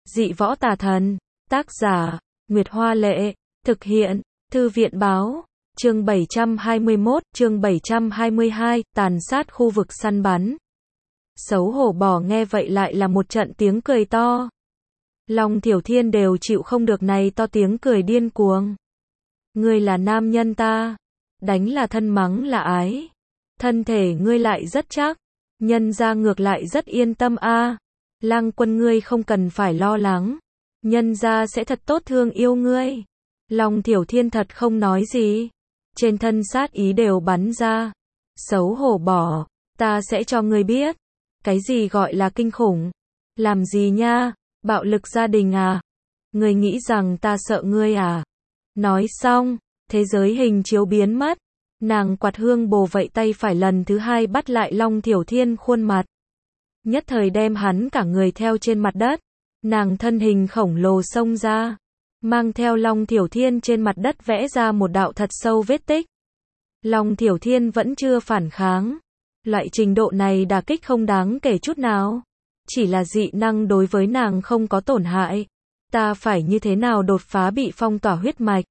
Dị võ tà thần. Tác giả, Nguyệt Hoa Lệ. Thực hiện, Thư viện Báo. Chương 721, chương 722, tàn sát khu vực săn bắn. Xấu hổ bò nghe vậy lại là một trận tiếng cười to. Long Thiểu Thiên đều chịu không được này to tiếng cười điên cuồng. Ngươi là nam nhân ta, đánh là thân mắng là ái. Thân thể ngươi lại rất chắc, nhân ra ngược lại rất yên tâm a. Lang Quân ngươi không cần phải lo lắng, nhân ra sẽ thật tốt thương yêu ngươi. Long Thiểu Thiên thật không nói gì, trên thân sát ý đều bắn ra. Xấu hổ bò, ta sẽ cho ngươi biết, cái gì gọi là kinh khủng. Làm gì nha, bạo lực gia đình à? Ngươi nghĩ rằng ta sợ ngươi à? Nói xong, thế giới hình chiếu biến mất. Nàng quạt hương bồ vậy tay phải lần thứ hai bắt lại Long Thiểu Thiên khuôn mặt. Nhất thời đem hắn cả người theo trên mặt đất. Nàng thân hình khổng lồ xông ra, mang theo Long Thiểu Thiên trên mặt đất vẽ ra một đạo thật sâu vết tích. Long Thiểu Thiên vẫn chưa phản kháng. Loại trình độ này đả kích không đáng kể chút nào. Chỉ là dị năng đối với nàng không có tổn hại. Ta phải như thế nào đột phá bị phong tỏa huyết mạch?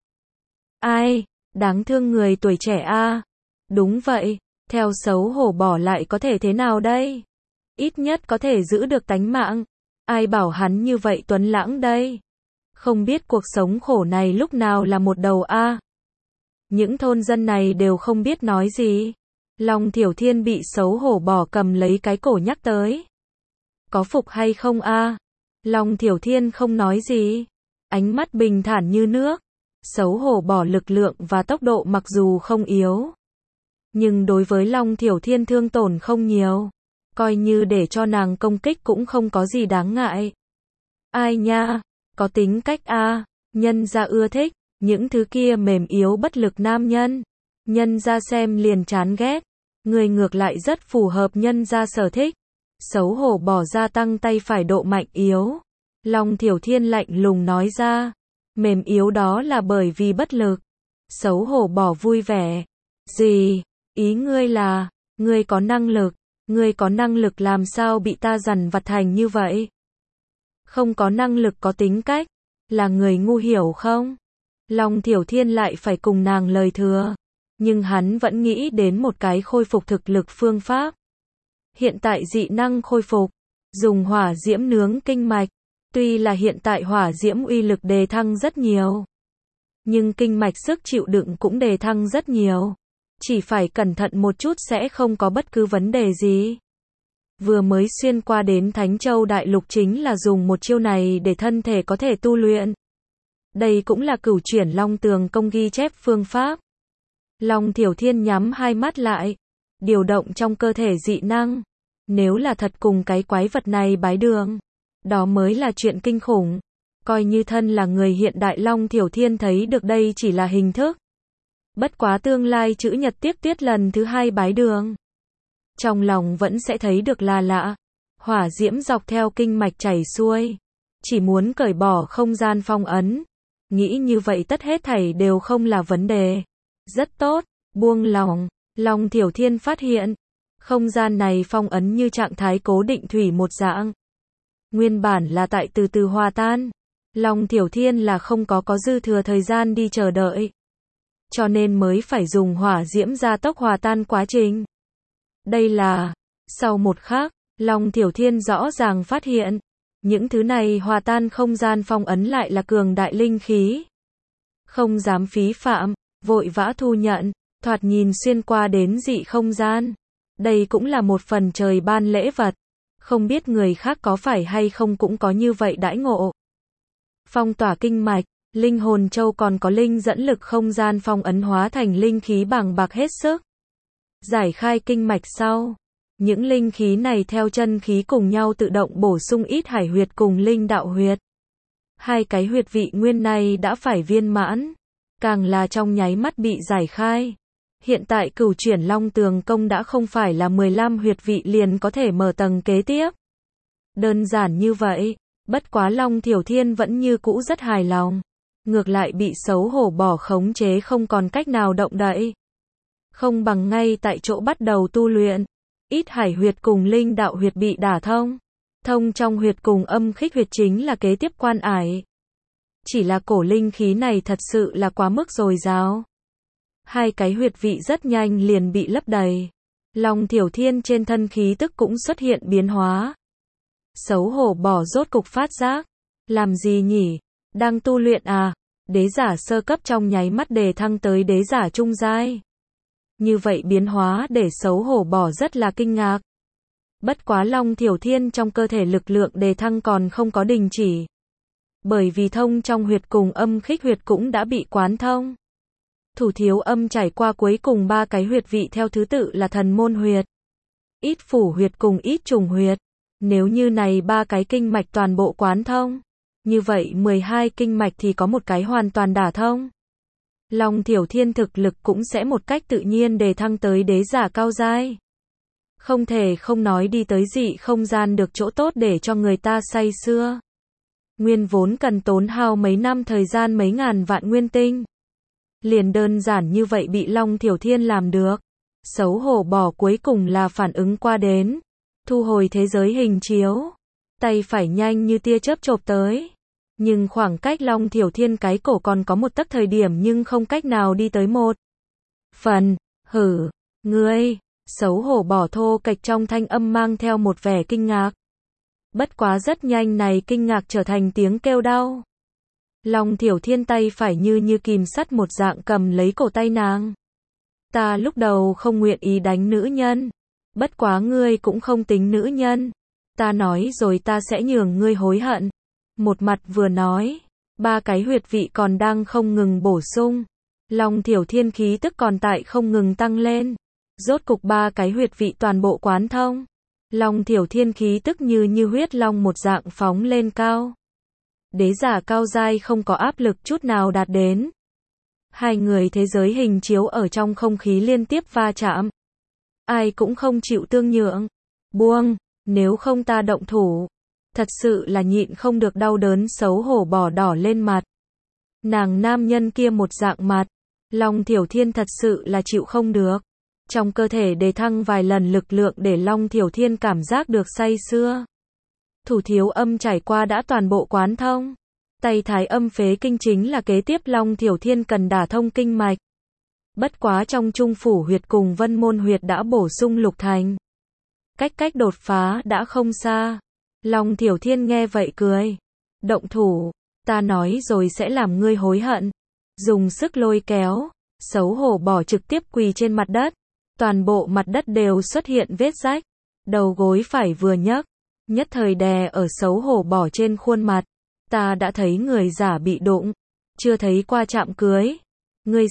Ai, đáng thương người tuổi trẻ a. Đúng vậy, theo xấu hổ bỏ lại có thể thế nào đây? Ít nhất có thể giữ được tánh mạng. Ai bảo hắn như vậy tuấn lãng đây? Không biết cuộc sống khổ này lúc nào là một đầu a. Những thôn dân này đều không biết nói gì. Long Thiểu Thiên bị xấu hổ bỏ cầm lấy cái cổ nhắc tới. Có phục hay không a? Long Thiểu Thiên không nói gì. Ánh mắt bình thản như nước. Xấu hổ bỏ lực lượng và tốc độ mặc dù không yếu, nhưng đối với Long Thiểu Thiên thương tổn không nhiều. Coi như để cho nàng công kích cũng không có gì đáng ngại. Ai nha, có tính cách a, nhân gia ưa thích, những thứ kia mềm yếu bất lực nam nhân. Nhân gia xem liền chán ghét, người ngược lại rất phù hợp nhân gia sở thích. Xấu hổ bỏ ra tăng tay phải độ mạnh yếu. Long Thiểu Thiên lạnh lùng nói ra, mềm yếu đó là bởi vì bất lực. Xấu hổ bỏ vui vẻ. Gì? Ý ngươi là, ngươi có năng lực. Ngươi có năng lực làm sao bị ta dằn vặt thành như vậy? Không có năng lực có tính cách, là người ngu hiểu không? Long Thiểu Thiên lại phải cùng nàng lời thừa, nhưng hắn vẫn nghĩ đến một cái khôi phục thực lực phương pháp. Hiện tại dị năng khôi phục, dùng hỏa diễm nướng kinh mạch. Tuy là hiện tại hỏa diễm uy lực đề thăng rất nhiều, nhưng kinh mạch sức chịu đựng cũng đề thăng rất nhiều. Chỉ phải cẩn thận một chút sẽ không có bất cứ vấn đề gì. Vừa mới xuyên qua đến Thánh Châu Đại Lục chính là dùng một chiêu này để thân thể có thể tu luyện. Đây cũng là Cửu Chuyển Long Tường Công ghi chép phương pháp. Long Thiểu Thiên nhắm hai mắt lại, điều động trong cơ thể dị năng. Nếu là thật cùng cái quái vật này bái đường, đó mới là chuyện kinh khủng. Coi như thân là người hiện đại, Long Thiểu Thiên thấy được đây chỉ là hình thức. Bất quá tương lai chữ nhật tiếp tiết lần thứ hai bái đường, trong lòng vẫn sẽ thấy được là lạ. Hỏa diễm dọc theo kinh mạch chảy xuôi, chỉ muốn cởi bỏ không gian phong ấn. Nghĩ như vậy tất hết thảy đều không là vấn đề. Rất tốt, buông lòng. Long Thiểu Thiên phát hiện, không gian này phong ấn như trạng thái cố định thủy một dạng. Nguyên bản là tại từ từ hòa tan. Long Thiểu Thiên là không có dư thừa thời gian đi chờ đợi, cho nên mới phải dùng hỏa diễm gia tốc hòa tan quá trình. Đây là, sau một khắc, Long Thiểu Thiên rõ ràng phát hiện, những thứ này hòa tan không gian phong ấn lại là cường đại linh khí. Không dám phí phạm, vội vã thu nhận, thoạt nhìn xuyên qua đến dị không gian. Đây cũng là một phần trời ban lễ vật. Không biết người khác có phải hay không cũng có như vậy đãi ngộ. Phong tỏa kinh mạch, linh hồn châu còn có linh dẫn lực không gian phong ấn hóa thành linh khí bàng bạc hết sức. Giải khai kinh mạch sau, những linh khí này theo chân khí cùng nhau tự động bổ sung ít hải huyệt cùng linh đạo huyệt. Hai cái huyệt vị nguyên này đã phải viên mãn, càng là trong nháy mắt bị giải khai. Hiện tại Cửu Chuyển Long Tường Công đã không phải là 15 huyệt vị liền có thể mở tầng kế tiếp. Đơn giản như vậy, bất quá Long Thiểu Thiên vẫn như cũ rất hài lòng. Ngược lại bị xấu hổ bỏ khống chế không còn cách nào động đậy. Không bằng ngay tại chỗ bắt đầu tu luyện. Ít hải huyệt cùng linh đạo huyệt bị đả thông. Thông trong huyệt cùng âm khích huyệt chính là kế tiếp quan ải. Chỉ là cổ linh khí này thật sự là quá mức dồi dào. Hai cái huyệt vị rất nhanh liền bị lấp đầy. Long Thiểu Thiên trên thân khí tức cũng xuất hiện biến hóa. Xấu hổ bỏ rốt cục phát giác. Làm gì nhỉ? Đang tu luyện à? Đế giả sơ cấp trong nháy mắt đề thăng tới đế giả trung giai. Như vậy biến hóa để xấu hổ bỏ rất là kinh ngạc. Bất quá Long Thiểu Thiên trong cơ thể lực lượng đề thăng còn không có đình chỉ. Bởi vì thông trong huyệt cùng âm khích huyệt cũng đã bị quán thông. Thủ thiếu âm trải qua cuối cùng ba cái huyệt vị theo thứ tự là thần môn huyệt, ít phủ huyệt cùng ít trùng huyệt. Nếu như này ba cái kinh mạch toàn bộ quán thông, như vậy 12 kinh mạch thì có một cái hoàn toàn đả thông. Long Thiểu Thiên thực lực cũng sẽ một cách tự nhiên đề thăng tới đế giả cao giai. Không thể không nói đi tới dị không gian được chỗ tốt để cho người ta say sưa. Nguyên vốn cần tốn hao mấy năm thời gian mấy ngàn vạn nguyên tinh. Liền đơn giản như vậy bị Long Thiểu Thiên làm được. Xấu hổ bỏ cuối cùng là phản ứng qua đến. Thu hồi thế giới hình chiếu. Tay phải nhanh như tia chớp chộp tới. Nhưng khoảng cách Long Thiểu Thiên cái cổ còn có một tấc thời điểm nhưng không cách nào đi tới một phần. Hử, ngươi, xấu hổ bỏ thô kệch trong thanh âm mang theo một vẻ kinh ngạc. Bất quá rất nhanh này kinh ngạc trở thành tiếng kêu đau. Long Thiểu Thiên tay phải như kìm sắt một dạng cầm lấy cổ tay nàng. Ta lúc đầu không nguyện ý đánh nữ nhân. Bất quá ngươi cũng không tính nữ nhân. Ta nói rồi ta sẽ nhường ngươi hối hận. Một mặt vừa nói, ba cái huyệt vị còn đang không ngừng bổ sung. Long Thiểu Thiên khí tức còn tại không ngừng tăng lên. Rốt cục ba cái huyệt vị toàn bộ quán thông. Long Thiểu Thiên khí tức như huyết long một dạng phóng lên cao. Đế giả cao giai không có áp lực chút nào đạt đến. Hai người thế giới hình chiếu ở trong không khí liên tiếp va chạm. Ai cũng không chịu tương nhượng. Buông, nếu không ta động thủ. Thật sự là nhịn không được đau đớn xấu hổ bỏ đỏ lên mặt. Nàng nam nhân kia một dạng mặt. Long Thiểu Thiên thật sự là chịu không được. Trong cơ thể đề thăng vài lần lực lượng để Long Thiểu Thiên cảm giác được say sưa. Thủ thiếu âm trải qua đã toàn bộ quán thông. Tay thái âm phế kinh chính là kế tiếp Long Thiểu Thiên cần đả thông kinh mạch. Bất quá trong trung phủ huyệt cùng vân môn huyệt đã bổ sung lục thành. Cách đột phá đã không xa. Long Thiểu Thiên nghe vậy cười. Động thủ, ta nói rồi sẽ làm ngươi hối hận. Dùng sức lôi kéo, xấu hổ bỏ trực tiếp quỳ trên mặt đất. Toàn bộ mặt đất đều xuất hiện vết rách. Đầu gối phải vừa nhấc, nhất thời đè ở xấu hổ bỏ trên khuôn mặt. Ta đã thấy người giả bị đụng, chưa thấy qua chạm cưới. Ngươi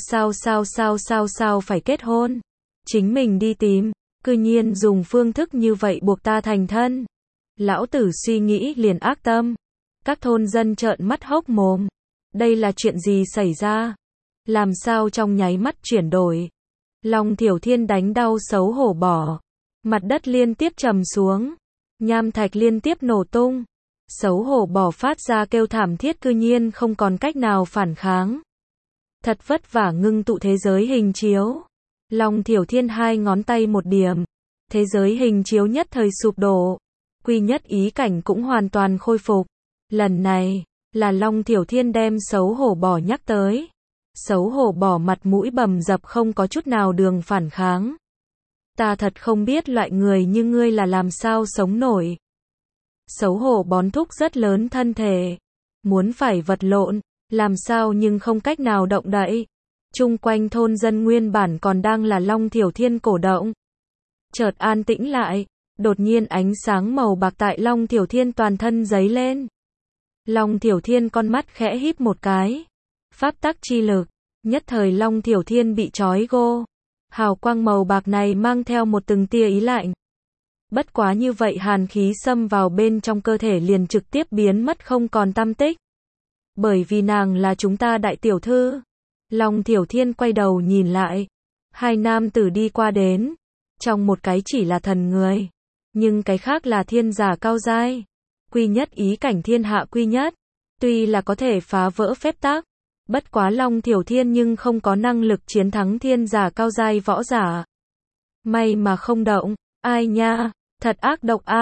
sao phải kết hôn? Chính mình đi tìm, cư nhiên dùng phương thức như vậy buộc ta thành thân. Lão tử suy nghĩ liền ác tâm. Các thôn dân trợn mắt hốc mồm. Đây là chuyện gì xảy ra? Làm sao trong nháy mắt chuyển đổi? Long Thiểu Thiên đánh đau xấu hổ bỏ. Mặt đất liên tiếp trầm xuống. Nham thạch liên tiếp nổ tung. Xấu hổ bỏ phát ra kêu thảm thiết cư nhiên không còn cách nào phản kháng. Thật vất vả ngưng tụ thế giới hình chiếu. Long Thiểu Thiên hai ngón tay một điểm. Thế giới hình chiếu nhất thời sụp đổ. Quy nhất ý cảnh cũng hoàn toàn khôi phục. Lần này, là Long Thiểu Thiên đem xấu hổ bỏ nhắc tới. Xấu hổ bỏ mặt mũi bầm dập không có chút nào đường phản kháng. Ta thật không biết loại người như ngươi là làm sao sống nổi. Xấu hổ bón thúc rất lớn thân thể. Muốn phải vật lộn, làm sao nhưng không cách nào động đậy. Chung quanh thôn dân nguyên bản còn đang là Long Thiểu Thiên cổ động. Chợt an tĩnh lại, đột nhiên ánh sáng màu bạc tại Long Thiểu Thiên toàn thân giấy lên. Long Thiểu Thiên con mắt khẽ híp một cái. Pháp tắc chi lực, nhất thời Long Thiểu Thiên bị trói gô. Hào quang màu bạc này mang theo một từng tia ý lạnh. Bất quá như vậy hàn khí xâm vào bên trong cơ thể liền trực tiếp biến mất không còn tăm tích. Bởi vì nàng là chúng ta đại tiểu thư. Long Thiểu Thiên quay đầu nhìn lại. Hai nam tử đi qua đến. Trong một cái chỉ là thần người. Nhưng cái khác là thiên giả cao giai. Quy nhất ý cảnh thiên hạ quy nhất. Tuy là có thể phá vỡ phép tắc. Bất quá Long Thiểu Thiên nhưng không có năng lực chiến thắng thiên giả cao giai võ giả. May mà không động. Ai nha, thật ác độc a.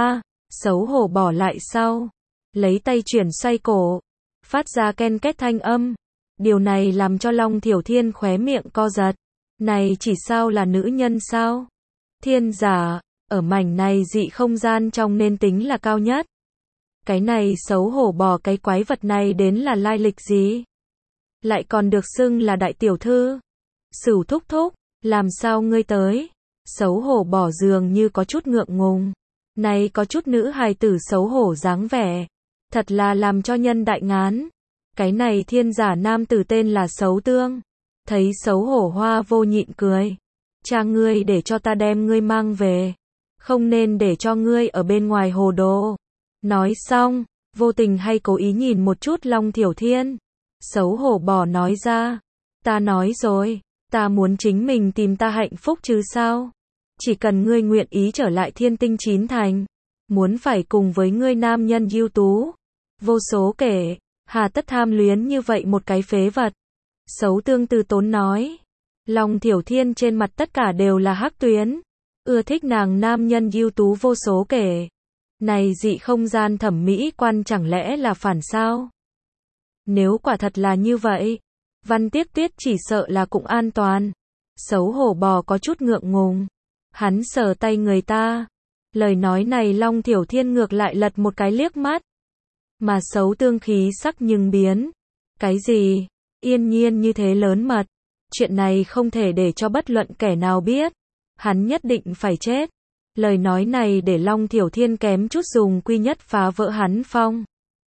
xấu hổ bỏ lại sau, lấy tay chuyển xoay cổ, phát ra ken két thanh âm. Điều này làm cho Long Thiểu Thiên khóe miệng co giật. Này chỉ sao là nữ nhân sao? Thiên giả, ở mảnh này dị không gian trong nên tính là cao nhất. Cái này xấu hổ bỏ cái quái vật này đến là lai lịch gì? Lại còn được xưng là đại tiểu thư. Sửu thúc thúc, làm sao ngươi tới? Xấu hổ bỏ dường như có chút ngượng ngùng. Này có chút nữ hài tử xấu hổ dáng vẻ. Thật là làm cho nhân đại ngán. Cái này thiên giả nam tử tên là Xấu Tương. Thấy xấu hổ hoa vô nhịn cười. Cha ngươi để cho ta đem ngươi mang về. Không nên để cho ngươi ở bên ngoài hồ đồ. Nói xong, vô tình hay cố ý nhìn một chút Long Thiểu Thiên. Xấu hổ bỏ nói ra. Ta nói rồi, ta muốn chính mình tìm ta hạnh phúc chứ sao. Chỉ cần ngươi nguyện ý trở lại Thiên Tinh Chín Thành. Muốn phải cùng với ngươi nam nhân ưu tú. Vô số kể, hà tất tham luyến như vậy một cái phế vật. Xấu Tương từ tốn nói. Long Thiểu Thiên trên mặt tất cả đều là hắc tuyến. Ưa thích nàng nam nhân ưu tú vô số kể. Này dị không gian thẩm mỹ quan chẳng lẽ là phản sao? Nếu quả thật là như vậy, Văn Tiếc Tuyết chỉ sợ là cũng an toàn. Xấu hổ bò có chút ngượng ngùng. Hắn sờ tay người ta. Lời nói này Long Thiểu Thiên ngược lại lật một cái liếc mắt. Mà Xấu Tương khí sắc nhưng biến. Cái gì? Yên nhiên như thế lớn mật. Chuyện này không thể để cho bất luận kẻ nào biết. Hắn nhất định phải chết. Lời nói này để Long Thiểu Thiên kém chút dùng quy nhất phá vỡ hắn phong.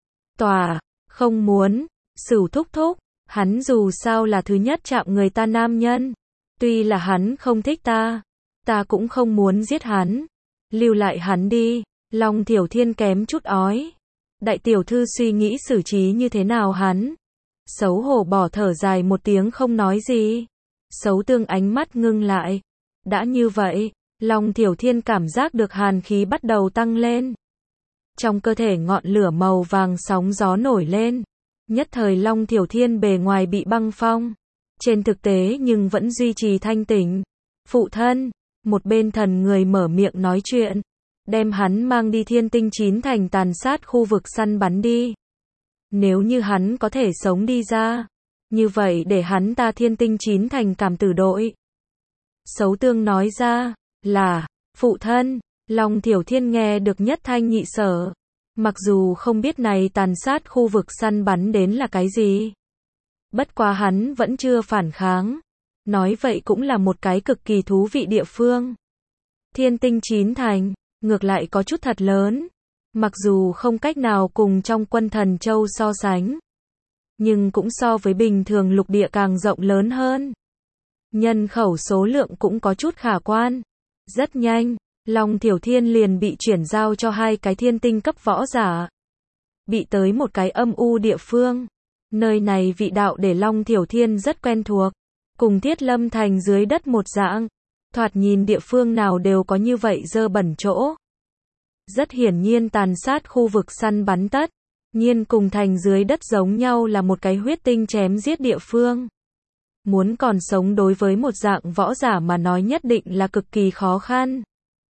Tòa, không muốn, Sửu thúc thúc, hắn dù sao là thứ nhất chạm người ta nam nhân. Tuy là hắn không thích ta, ta cũng không muốn giết hắn. Lưu lại hắn đi, Long Thiểu Thiên kém chút ói. Đại tiểu thư suy nghĩ xử trí như thế nào hắn? Xấu hổ bỏ thở dài một tiếng không nói gì. Xấu Tương ánh mắt ngưng lại. Đã như vậy, Long Thiểu Thiên cảm giác được hàn khí bắt đầu tăng lên. Trong cơ thể ngọn lửa màu vàng sóng gió nổi lên. Nhất thời Long Thiểu Thiên bề ngoài bị băng phong. Trên thực tế nhưng vẫn duy trì thanh tỉnh. Phụ thân, một bên thần người mở miệng nói chuyện. Đem hắn mang đi Thiên Tinh Chín Thành tàn sát khu vực săn bắn đi. Nếu như hắn có thể sống đi ra. Như vậy để hắn ta Thiên Tinh Chín Thành cảm tử đội. Xấu Tương nói ra. Là, phụ thân, Long Thiểu Thiên nghe được nhất thanh nhị sở. Mặc dù không biết này tàn sát khu vực săn bắn đến là cái gì. Bất quá hắn vẫn chưa phản kháng. Nói vậy cũng là một cái cực kỳ thú vị địa phương. Thiên Tinh Chín Thành, ngược lại có chút thật lớn. Mặc dù không cách nào cùng trong Quân Thần Châu so sánh. Nhưng cũng so với bình thường lục địa càng rộng lớn hơn. Nhân khẩu số lượng cũng có chút khả quan. Rất nhanh, Long Thiểu Thiên liền bị chuyển giao cho hai cái thiên tinh cấp võ giả. Bị tới một cái âm u địa phương. Nơi này vị đạo để Long Thiểu Thiên rất quen thuộc. Cùng Thiết Lâm Thành dưới đất một dạng. Thoạt nhìn địa phương nào đều có như vậy dơ bẩn chỗ. Rất hiển nhiên tàn sát khu vực săn bắn tất. Nhiên cùng thành dưới đất giống nhau là một cái huyết tinh chém giết địa phương. Muốn còn sống đối với một dạng võ giả mà nói nhất định là cực kỳ khó khăn.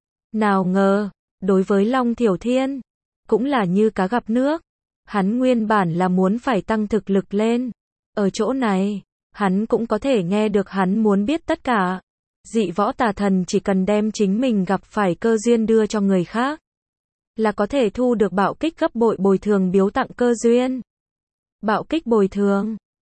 Nào ngờ, đối với Long Thiểu Thiên, cũng là như cá gặp nước. Hắn nguyên bản là muốn phải tăng thực lực lên. Ở chỗ này, hắn cũng có thể nghe được hắn muốn biết tất cả. Dị võ tà thần chỉ cần đem chính mình gặp phải cơ duyên đưa cho người khác. Là có thể thu được bạo kích gấp bội bồi thường biếu tặng cơ duyên. Bạo kích bồi thường,